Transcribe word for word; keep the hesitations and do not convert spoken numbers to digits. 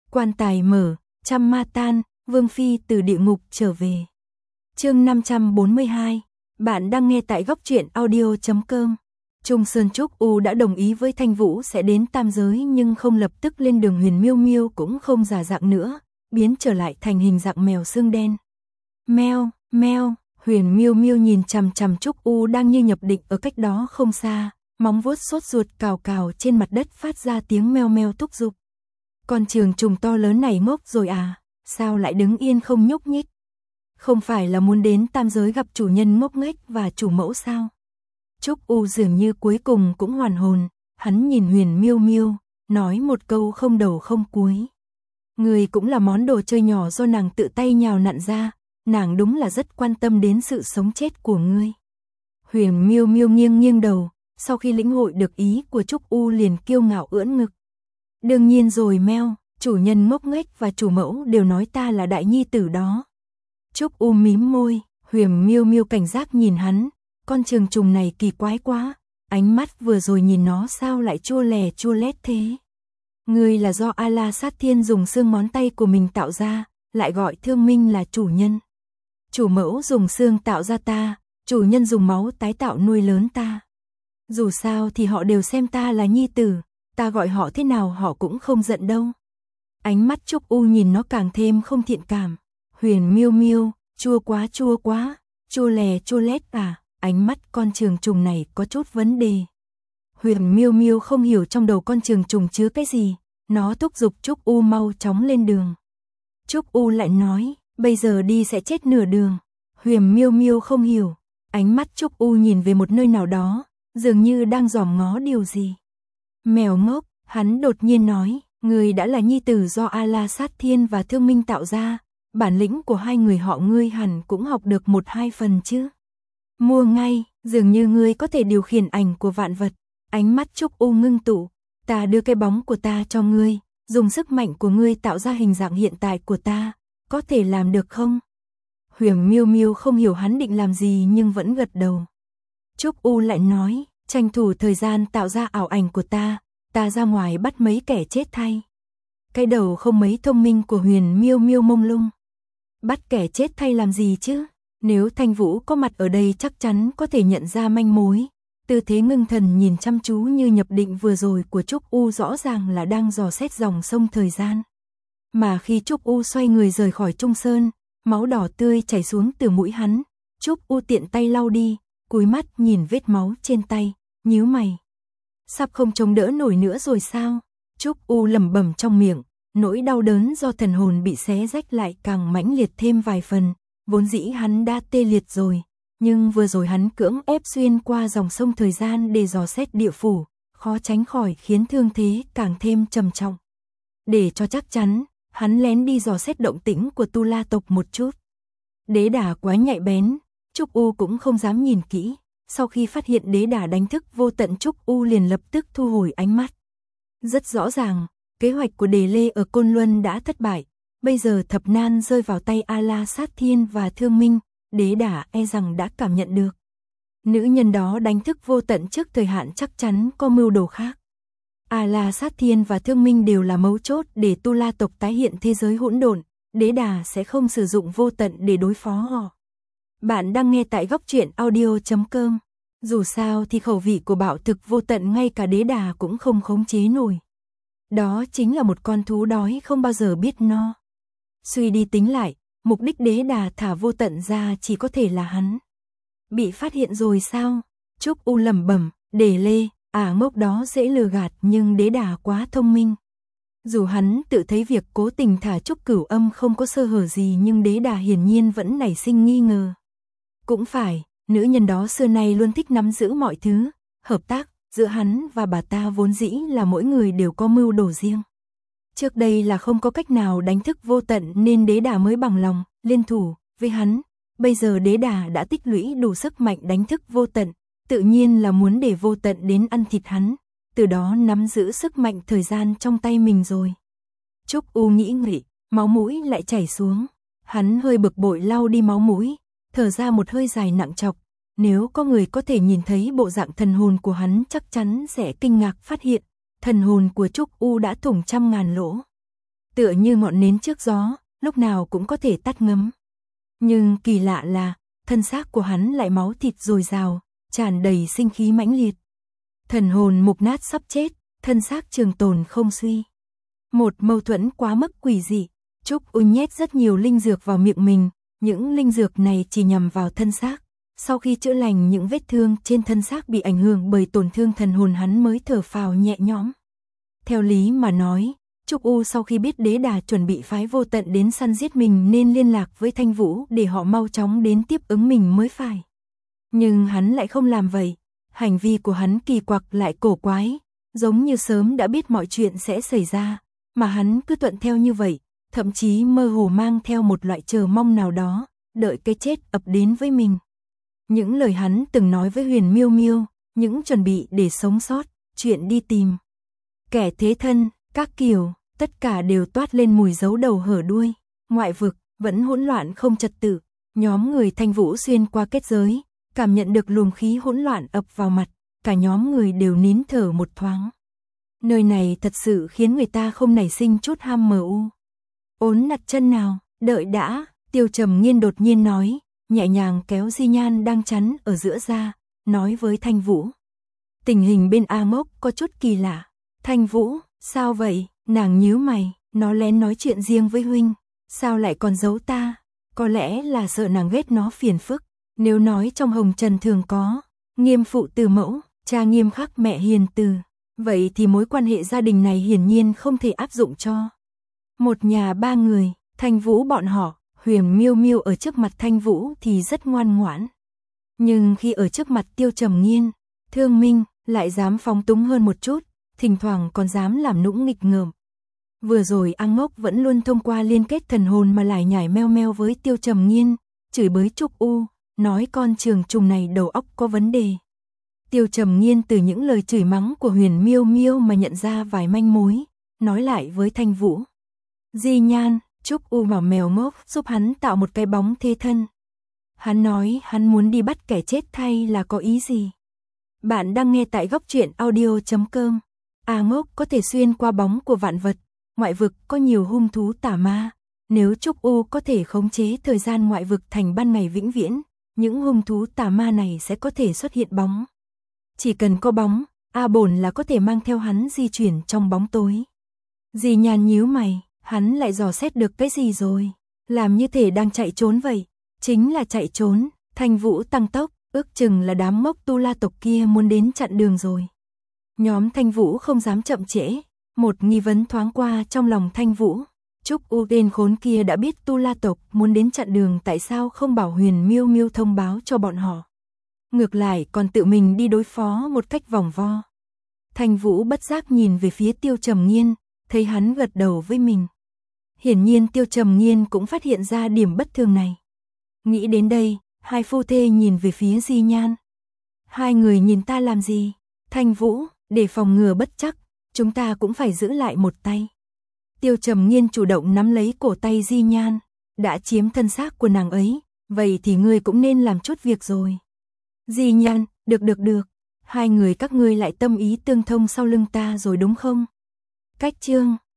Quan tài mở, trăm ma tan, Vương Phi từ địa ngục trở về. Chương năm trăm bốn mươi hai, bạn đang nghe tại góc truyện audio chấm com. Trung Sơn Trúc U đã đồng ý với Thanh Vũ sẽ đến tam giới nhưng không lập tức lên đường. Huyền Miêu Miêu cũng không giả dạng nữa, biến trở lại thành hình dạng mèo xương đen. Meo, meo, Huyền Miêu Miêu nhìn chằm chằm Trúc U đang như nhập định ở cách đó không xa, móng vuốt sốt ruột cào cào trên mặt đất phát ra tiếng meo meo thúc giục. Con trường trùng to lớn này ngốc rồi à, sao lại đứng yên không nhúc nhích? Không phải là muốn đến tam giới gặp chủ nhân ngốc nghếch và chủ mẫu sao? Trúc U dường như cuối cùng cũng hoàn hồn, hắn nhìn Huyền Miêu Miêu, nói một câu không đầu không cuối. Người cũng là món đồ chơi nhỏ do nàng tự tay nhào nặn ra, nàng đúng là rất quan tâm đến sự sống chết của ngươi. Huyền Miêu Miêu nghiêng nghiêng đầu, sau khi lĩnh hội được ý của Trúc U liền kiêu ngạo ưỡn ngực. Đương nhiên rồi meo, chủ nhân ngốc nghếch và chủ mẫu đều nói ta là đại nhi tử đó. Trúc U mím môi, Huyền Miêu Miêu cảnh giác nhìn hắn, con trường trùng này kỳ quái quá, ánh mắt vừa rồi nhìn nó sao lại chua lè chua lét thế. Ngươi là do A La Sát Thiên dùng xương ngón tay của mình tạo ra, lại gọi Thương Minh là chủ nhân. Chủ mẫu dùng xương tạo ra ta, chủ nhân dùng máu tái tạo nuôi lớn ta. Dù sao thì họ đều xem ta là nhi tử, ta gọi họ thế nào họ cũng không giận đâu. Ánh mắt Trúc U nhìn nó càng thêm không thiện cảm. Huyền Miêu Miêu, chua quá chua quá, chua lè chua lét à, ánh mắt con trường trùng này có chút vấn đề. Huyền Miêu Miêu không hiểu trong đầu con trường trùng chứa cái gì, nó thúc giục Trúc U mau chóng lên đường. Trúc U lại nói, bây giờ đi sẽ chết nửa đường. Huyền Miêu Miêu không hiểu, ánh mắt Trúc U nhìn về một nơi nào đó, dường như đang dòm ngó điều gì. Mèo ngốc, hắn đột nhiên nói, người đã là nhi tử do A La Sát Thiên và Thương Minh tạo ra, bản lĩnh của hai người họ ngươi hẳn cũng học được một hai phần chứ. Mua ngay, dường như ngươi có thể điều khiển ảnh của vạn vật. Ánh mắt Trúc U ngưng tụ, ta đưa cái bóng của ta cho ngươi, dùng sức mạnh của ngươi tạo ra hình dạng hiện tại của ta, có thể làm được không? Huyền Miêu Miêu không hiểu hắn định làm gì nhưng vẫn gật đầu. Trúc U lại nói, tranh thủ thời gian tạo ra ảo ảnh của ta, ta ra ngoài bắt mấy kẻ chết thay. Cái đầu không mấy thông minh của Huyền Miêu Miêu mông lung. Bắt kẻ chết thay làm gì chứ? Nếu Thanh Vũ có mặt ở đây chắc chắn có thể nhận ra manh mối. Tư thế ngưng thần nhìn chăm chú như nhập định vừa rồi của Trúc U rõ ràng là đang dò xét dòng sông thời gian. Mà khi Trúc U xoay người rời khỏi Trung Sơn, máu đỏ tươi chảy xuống từ mũi hắn. Trúc U tiện tay lau đi, cúi mắt nhìn vết máu trên tay, nhíu mày. Sắp không chống đỡ nổi nữa rồi sao? Trúc U lẩm bẩm trong miệng, nỗi đau đớn do thần hồn bị xé rách lại càng mãnh liệt thêm vài phần. Vốn dĩ hắn đã tê liệt rồi, nhưng vừa rồi hắn cưỡng ép xuyên qua dòng sông thời gian để dò xét địa phủ, khó tránh khỏi khiến thương thế càng thêm trầm trọng. Để cho chắc chắn, hắn lén đi dò xét động tĩnh của Tu La tộc một chút. Đế đà quá nhạy bén, Trúc U cũng không dám nhìn kỹ, sau khi phát hiện đế đà đánh thức vô tận Trúc U liền lập tức thu hồi ánh mắt. Rất rõ ràng, kế hoạch của Đề Lê ở Côn Luân đã thất bại. Bây giờ thập nan rơi vào tay A La Sát Thiên và Thương Minh, đế đả e rằng đã cảm nhận được. Nữ nhân đó đánh thức vô tận trước thời hạn chắc chắn có mưu đồ khác. A La Sát Thiên và Thương Minh đều là mấu chốt để Tu La tộc tái hiện thế giới hỗn độn, đế đà sẽ không sử dụng vô tận để đối phó họ. Bạn đang nghe tại góc truyện audio chấm com. Dù sao thì khẩu vị của bạo thực vô tận ngay cả đế đà cũng không khống chế nổi. Đó chính là một con thú đói không bao giờ biết no. Suy đi tính lại, mục đích đế đà thả vô tận ra chỉ có thể là hắn. Bị phát hiện rồi sao? Trúc U lẩm bẩm, Đề Lê, ả ngốc đó dễ lừa gạt nhưng đế đà quá thông minh. Dù hắn tự thấy việc cố tình thả Trúc Cửu Âm không có sơ hở gì nhưng đế đà hiển nhiên vẫn nảy sinh nghi ngờ. Cũng phải, nữ nhân đó xưa nay luôn thích nắm giữ mọi thứ, hợp tác giữa hắn và bà ta vốn dĩ là mỗi người đều có mưu đồ riêng. Trước đây là không có cách nào đánh thức vô tận nên đế đà mới bằng lòng, liên thủ với hắn. Bây giờ đế đà đã tích lũy đủ sức mạnh đánh thức vô tận, tự nhiên là muốn để vô tận đến ăn thịt hắn, từ đó nắm giữ sức mạnh thời gian trong tay mình rồi. Trúc U nghĩ nghĩ, máu mũi lại chảy xuống. Hắn hơi bực bội lau đi máu mũi, thở ra một hơi dài nặng trọc. Nếu có người có thể nhìn thấy bộ dạng thần hồn của hắn chắc chắn sẽ kinh ngạc phát hiện. Thần hồn của Trúc U đã thủng trăm ngàn lỗ. tựa như ngọn nến trước gió, lúc nào cũng có thể tắt ngấm. Nhưng kỳ lạ là, thân xác của hắn lại máu thịt dồi dào, tràn đầy sinh khí mãnh liệt. Thần hồn mục nát sắp chết, thân xác trường tồn không suy. Một mâu thuẫn quá mức quỷ dị, Trúc U nhét rất nhiều linh dược vào miệng mình, những linh dược này chỉ nhằm vào thân xác. Sau khi chữa lành những vết thương trên thân xác bị ảnh hưởng bởi tổn thương thần hồn, hắn mới thở phào nhẹ nhõm. Theo lý mà nói, Trúc U sau khi biết Đế Đà chuẩn bị phái Vô Tận đến săn giết mình nên liên lạc với Thanh Vũ để họ mau chóng đến tiếp ứng mình mới phải. Nhưng hắn lại không làm vậy, hành vi của hắn kỳ quặc lại cổ quái, giống như sớm đã biết mọi chuyện sẽ xảy ra, mà hắn cứ thuận theo như vậy, thậm chí mơ hồ mang theo một loại chờ mong nào đó, đợi cái chết ập đến với mình. Những lời hắn từng nói với Huyền Miêu Miêu, những chuẩn bị để sống sót, chuyện đi tìm kẻ thế thân, các kiểu, tất cả đều toát lên mùi giấu đầu hở đuôi. Ngoại vực vẫn hỗn loạn không trật tự, nhóm người Thanh Vũ xuyên qua kết giới, cảm nhận được luồng khí hỗn loạn ập vào mặt, cả nhóm người đều nín thở một thoáng. Nơi này thật sự khiến người ta không nảy sinh chút ham mờ u. Ốn đặt chân nào, đợi đã, Tiêu Trầm Nghiên đột nhiên nói, nhẹ nhàng kéo Di Nhan đang chắn ở giữa ra, nói với Thanh Vũ. Tình hình bên A Mốc có chút kỳ lạ. Thanh Vũ, sao vậy? Nàng nhíu mày, nó lén nói chuyện riêng với huynh, sao lại còn giấu ta? Có lẽ là sợ nàng ghét nó phiền phức. Nếu nói trong hồng trần thường có Nghiêm phụ từ mẫu, cha nghiêm khắc mẹ hiền từ, vậy thì mối quan hệ gia đình này hiển nhiên không thể áp dụng cho một nhà ba người. Thanh Vũ bọn họ, Huyền Miêu Miêu ở trước mặt Thanh Vũ thì rất ngoan ngoãn, nhưng khi ở trước mặt Tiêu Trầm Nghiên, Thương Minh lại dám phóng túng hơn một chút, thỉnh thoảng còn dám làm nũng nghịch ngợm. Vừa rồi A Ngốc vẫn luôn thông qua liên kết thần hồn mà lải nhải meo meo với Tiêu Trầm Nghiên, chửi bới Trúc U, nói con trường trùng này đầu óc có vấn đề. Tiêu Trầm Nghiên từ những lời chửi mắng của Huyền Miêu Miêu mà nhận ra vài manh mối, nói lại với Thanh Vũ. Di Nhan, Trúc U bảo mèo ngốc giúp hắn tạo một cái bóng thế thân. Hắn nói hắn muốn đi bắt kẻ chết thay là có ý gì? Bạn đang nghe tại góc truyện audio chấm com. A Ngốc có thể xuyên qua bóng của vạn vật, ngoại vực có nhiều hung thú tà ma. Nếu Trúc U có thể khống chế thời gian ngoại vực thành ban ngày vĩnh viễn, những hung thú tà ma này sẽ có thể xuất hiện bóng. Chỉ cần có bóng, A Bổn là có thể mang theo hắn di chuyển trong bóng tối. Di Nhan nhíu mày, hắn lại dò xét được cái gì rồi? Làm như thể đang chạy trốn vậy. Chính là chạy trốn. Thanh Vũ tăng tốc, ước chừng là đám Mốc Tu La tộc kia muốn đến chặn đường rồi. Nhóm Thanh Vũ không dám chậm trễ, một nghi vấn thoáng qua trong lòng Thanh Vũ. Trúc U tên khốn kia đã biết Tu La tộc muốn đến chặn đường, tại sao không bảo Huyền Miêu Miêu thông báo cho bọn họ? Ngược lại còn tự mình đi đối phó một cách vòng vo. Thanh Vũ bất giác nhìn về phía Tiêu Trầm Nghiên, thấy hắn gật đầu với mình. Hiển nhiên Tiêu Trầm Nghiên cũng phát hiện ra điểm bất thường này. Nghĩ đến đây, hai phu thê nhìn về phía Di Nhan. Hai người nhìn ta làm gì? Thanh Vũ, để phòng ngừa bất chắc, chúng ta cũng phải giữ lại một tay. Tiêu Trầm Nghiên chủ động nắm lấy cổ tay Di Nhan, đã chiếm thân xác của nàng ấy, vậy thì ngươi cũng nên làm chút việc rồi. Di Nhan, được được được, hai người các ngươi lại tâm ý tương thông sau lưng ta rồi đúng không? Cách chương